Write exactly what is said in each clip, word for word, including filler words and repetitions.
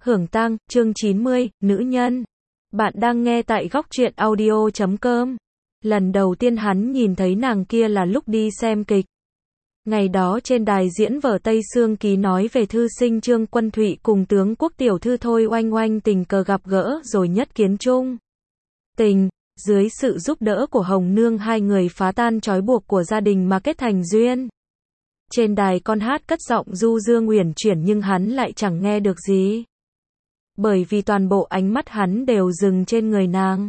Hưởng tang, chương chín mươi, nữ nhân. Bạn đang nghe tại góc truyện audio chấm com. Lần đầu tiên hắn nhìn thấy nàng kia là lúc đi xem kịch. Ngày đó trên đài diễn vở Tây Sương Ký nói về thư sinh Trương Quân Thụy cùng tướng quốc tiểu thư Thôi Oanh Oanh tình cờ gặp gỡ rồi nhất kiến chung tình. Dưới sự giúp đỡ của Hồng Nương, hai người phá tan trói buộc của gia đình mà kết thành duyên. Trên đài con hát cất giọng du dương uyển chuyển nhưng hắn lại chẳng nghe được gì. Bởi vì toàn bộ ánh mắt hắn đều dừng trên người nàng.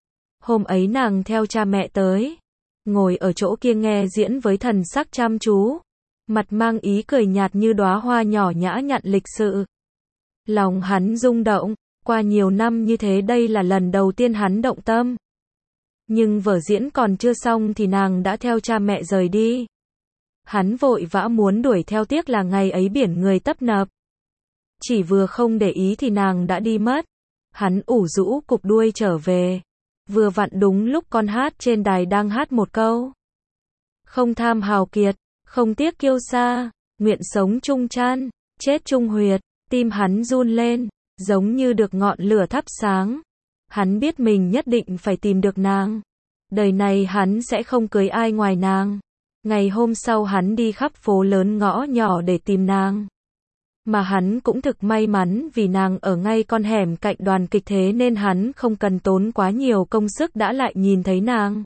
Hôm ấy nàng theo cha mẹ tới, ngồi ở chỗ kia nghe diễn với thần sắc chăm chú, mặt mang ý cười nhạt như đóa hoa nhỏ nhã nhặn lịch sự. Lòng hắn rung động, qua nhiều năm như thế đây là lần đầu tiên hắn động tâm. Nhưng vở diễn còn chưa xong thì nàng đã theo cha mẹ rời đi. Hắn vội vã muốn đuổi theo, tiếc là ngày ấy biển người tấp nập. Chỉ vừa không để ý thì nàng đã đi mất. Hắn ủ rũ cụp đuôi trở về. Vừa vặn đúng lúc con hát trên đài đang hát một câu. Không tham hào kiệt, không tiếc kiêu sa, nguyện sống chung chan, chết chung huyệt. Tim hắn run lên, giống như được ngọn lửa thắp sáng. Hắn biết mình nhất định phải tìm được nàng. Đời này hắn sẽ không cưới ai ngoài nàng. Ngày hôm sau hắn đi khắp phố lớn ngõ nhỏ để tìm nàng. Mà hắn cũng thực may mắn vì nàng ở ngay con hẻm cạnh đoàn kịch, thế nên hắn không cần tốn quá nhiều công sức đã lại nhìn thấy nàng.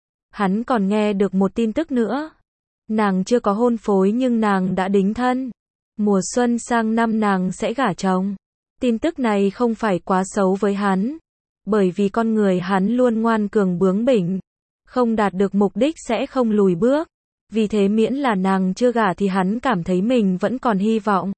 Hắn còn nghe được một tin tức nữa. Nàng chưa có hôn phối nhưng nàng đã đính thân. Mùa xuân sang năm nàng sẽ gả chồng. Tin tức này không phải quá xấu với hắn. Bởi vì con người hắn luôn ngoan cường bướng bỉnh. Không đạt được mục đích sẽ không lùi bước. Vì thế miễn là nàng chưa gả thì hắn cảm thấy mình vẫn còn hy vọng.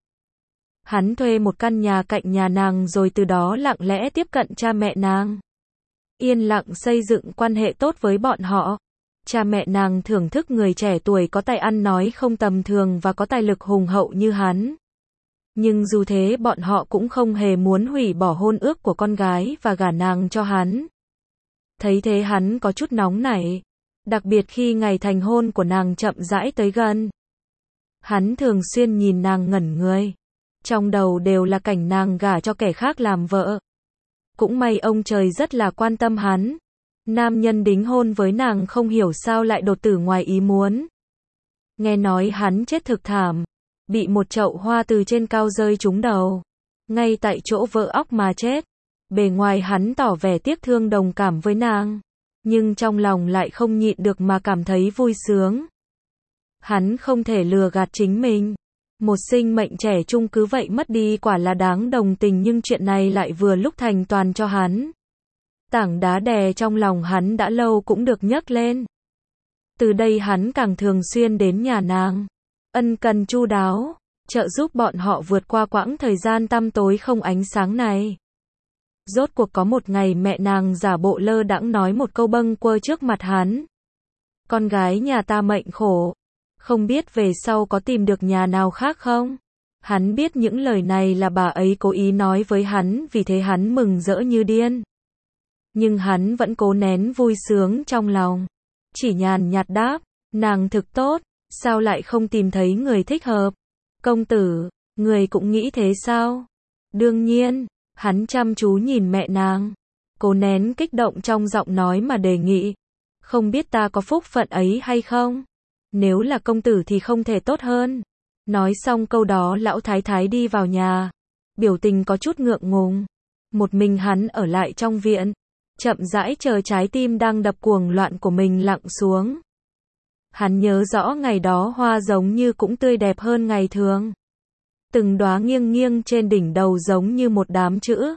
Hắn thuê một căn nhà cạnh nhà nàng rồi từ đó lặng lẽ tiếp cận cha mẹ nàng. Yên lặng xây dựng quan hệ tốt với bọn họ. Cha mẹ nàng thưởng thức người trẻ tuổi có tài ăn nói không tầm thường và có tài lực hùng hậu như hắn. Nhưng dù thế bọn họ cũng không hề muốn hủy bỏ hôn ước của con gái và gả nàng cho hắn. Thấy thế hắn có chút nóng nảy. Đặc biệt khi ngày thành hôn của nàng chậm rãi tới gần. Hắn thường xuyên nhìn nàng ngẩn người. Trong đầu đều là cảnh nàng gả cho kẻ khác làm vợ. Cũng may ông trời rất là quan tâm hắn. Nam nhân đính hôn với nàng không hiểu sao lại đột tử ngoài ý muốn. Nghe nói hắn chết thực thảm. Bị một chậu hoa từ trên cao rơi trúng đầu. Ngay tại chỗ vỡ óc mà chết. Bề ngoài hắn tỏ vẻ tiếc thương đồng cảm với nàng. Nhưng trong lòng lại không nhịn được mà cảm thấy vui sướng. Hắn không thể lừa gạt chính mình. Một sinh mệnh trẻ trung cứ vậy mất đi quả là đáng đồng tình, nhưng chuyện này lại vừa lúc thành toàn cho hắn. Tảng đá đè trong lòng hắn đã lâu cũng được nhấc lên. Từ đây hắn càng thường xuyên đến nhà nàng. Ân cần chu đáo, trợ giúp bọn họ vượt qua quãng thời gian tăm tối không ánh sáng này. Rốt cuộc có một ngày mẹ nàng giả bộ lơ đãng nói một câu bâng quơ trước mặt hắn. Con gái nhà ta mệnh khổ. Không biết về sau có tìm được nhà nào khác không? Hắn biết những lời này là bà ấy cố ý nói với hắn, vì thế hắn mừng rỡ như điên. Nhưng hắn vẫn cố nén vui sướng trong lòng. Chỉ nhàn nhạt đáp, nàng thực tốt, sao lại không tìm thấy người thích hợp? Công tử, người cũng nghĩ thế sao? Đương nhiên, hắn chăm chú nhìn mẹ nàng. Cố nén kích động trong giọng nói mà đề nghị. Không biết ta có phúc phận ấy hay không? Nếu là công tử thì không thể tốt hơn. Nói xong câu đó lão thái thái đi vào nhà. Biểu tình có chút ngượng ngùng. Một mình hắn ở lại trong viện. Chậm rãi chờ trái tim đang đập cuồng loạn của mình lặng xuống. Hắn nhớ rõ ngày đó hoa giống như cũng tươi đẹp hơn ngày thường. Từng đóa nghiêng nghiêng trên đỉnh đầu giống như một đám chữ.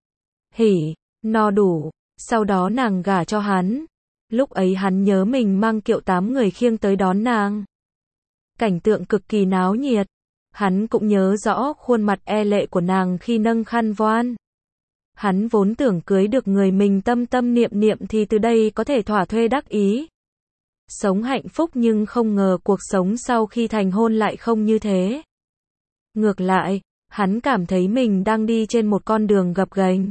Hỉ, no đủ. Sau đó nàng gả cho hắn. Lúc ấy hắn nhớ mình mang kiệu tám người khiêng tới đón nàng. Cảnh tượng cực kỳ náo nhiệt. Hắn cũng nhớ rõ khuôn mặt e lệ của nàng khi nâng khăn voan. Hắn vốn tưởng cưới được người mình tâm tâm niệm niệm thì từ đây có thể thỏa thuê đắc ý. Sống hạnh phúc, nhưng không ngờ cuộc sống sau khi thành hôn lại không như thế. Ngược lại, hắn cảm thấy mình đang đi trên một con đường gập ghềnh.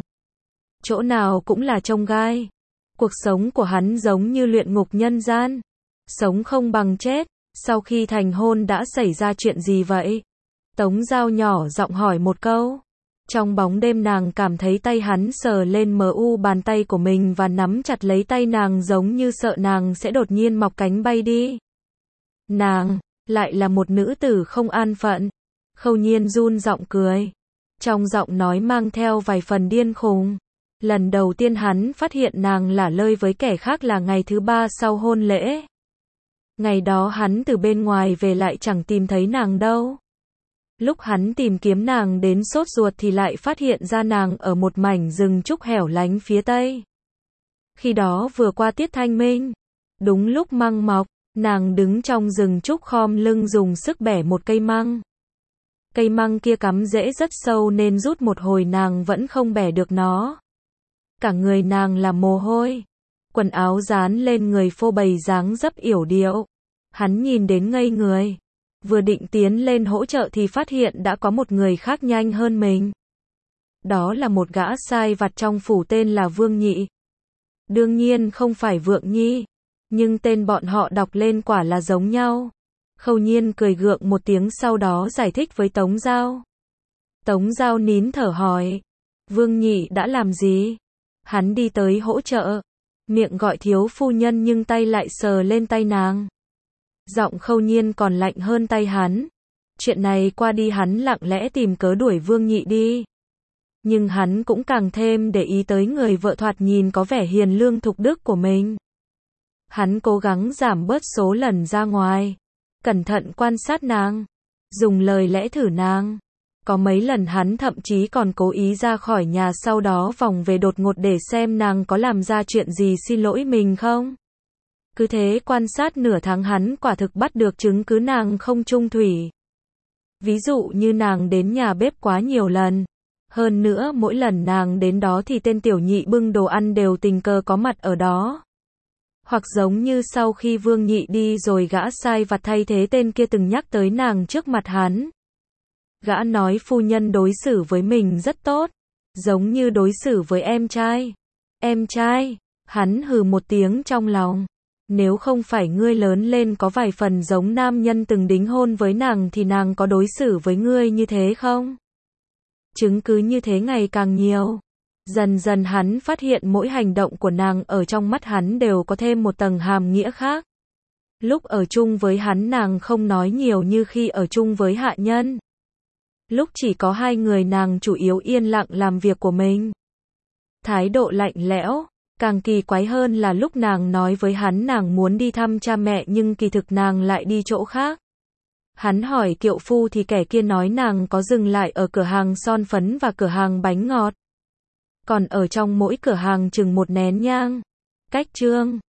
Chỗ nào cũng là chông gai. Cuộc sống của hắn giống như luyện ngục nhân gian. Sống không bằng chết. Sau khi thành hôn đã xảy ra chuyện gì vậy? Tống Giao nhỏ giọng hỏi một câu. Trong bóng đêm nàng cảm thấy tay hắn sờ lên mờ u bàn tay của mình và nắm chặt lấy tay nàng giống như sợ nàng sẽ đột nhiên mọc cánh bay đi. Nàng, lại là một nữ tử không an phận. Khâu Nhiên run giọng cười. Trong giọng nói mang theo vài phần điên khùng. Lần đầu tiên hắn phát hiện nàng lả lơi với kẻ khác là ngày thứ ba sau hôn lễ. Ngày đó hắn từ bên ngoài về lại chẳng tìm thấy nàng đâu. Lúc hắn tìm kiếm nàng đến sốt ruột thì lại phát hiện ra nàng ở một mảnh rừng trúc hẻo lánh phía tây. Khi đó vừa qua tiết thanh minh, đúng lúc măng mọc, nàng đứng trong rừng trúc khom lưng dùng sức bẻ một cây măng. Cây măng kia cắm rễ rất sâu nên rút một hồi nàng vẫn không bẻ được nó. Cả người nàng là mồ hôi, quần áo dán lên người phô bày dáng dấp yểu điệu. Hắn nhìn đến ngây người, vừa định tiến lên hỗ trợ thì phát hiện đã có một người khác nhanh hơn mình. Đó là một gã sai vặt trong phủ tên là Vương Nhị. Đương nhiên không phải Vượng Nhi, nhưng tên bọn họ đọc lên quả là giống nhau. Khâu Nhiên cười gượng một tiếng sau đó giải thích với Tống Giao. Tống Giao nín thở hỏi, Vương Nhị đã làm gì? Hắn đi tới hỗ trợ, miệng gọi thiếu phu nhân nhưng tay lại sờ lên tay nàng. Giọng Khâu Nhiên còn lạnh hơn tay hắn. Chuyện này qua đi hắn lặng lẽ tìm cớ đuổi Vương Nhị đi. Nhưng hắn cũng càng thêm để ý tới người vợ thoạt nhìn có vẻ hiền lương thục đức của mình. Hắn cố gắng giảm bớt số lần ra ngoài, cẩn thận quan sát nàng, dùng lời lẽ thử nàng. Có mấy lần hắn thậm chí còn cố ý ra khỏi nhà sau đó vòng về đột ngột để xem nàng có làm ra chuyện gì xin lỗi mình không. Cứ thế quan sát nửa tháng hắn quả thực bắt được chứng cứ nàng không chung thủy. Ví dụ như nàng đến nhà bếp quá nhiều lần. Hơn nữa mỗi lần nàng đến đó thì tên tiểu nhị bưng đồ ăn đều tình cờ có mặt ở đó. Hoặc giống như sau khi Vương Nhị đi rồi gã sai vặt thay thế tên kia từng nhắc tới nàng trước mặt hắn. Gã nói phu nhân đối xử với mình rất tốt, giống như đối xử với em trai. Em trai, hắn hừ một tiếng trong lòng. Nếu không phải ngươi lớn lên có vài phần giống nam nhân từng đính hôn với nàng thì nàng có đối xử với ngươi như thế không? Chứng cứ như thế ngày càng nhiều. Dần dần hắn phát hiện mỗi hành động của nàng ở trong mắt hắn đều có thêm một tầng hàm nghĩa khác. Lúc ở chung với hắn nàng không nói nhiều như khi ở chung với hạ nhân. Lúc chỉ có hai người nàng chủ yếu yên lặng làm việc của mình. Thái độ lạnh lẽo. Càng kỳ quái hơn là lúc nàng nói với hắn nàng muốn đi thăm cha mẹ nhưng kỳ thực nàng lại đi chỗ khác. Hắn hỏi kiệu phu thì kẻ kia nói nàng có dừng lại ở cửa hàng son phấn và cửa hàng bánh ngọt. Còn ở trong mỗi cửa hàng chừng một nén nhang. Cách chương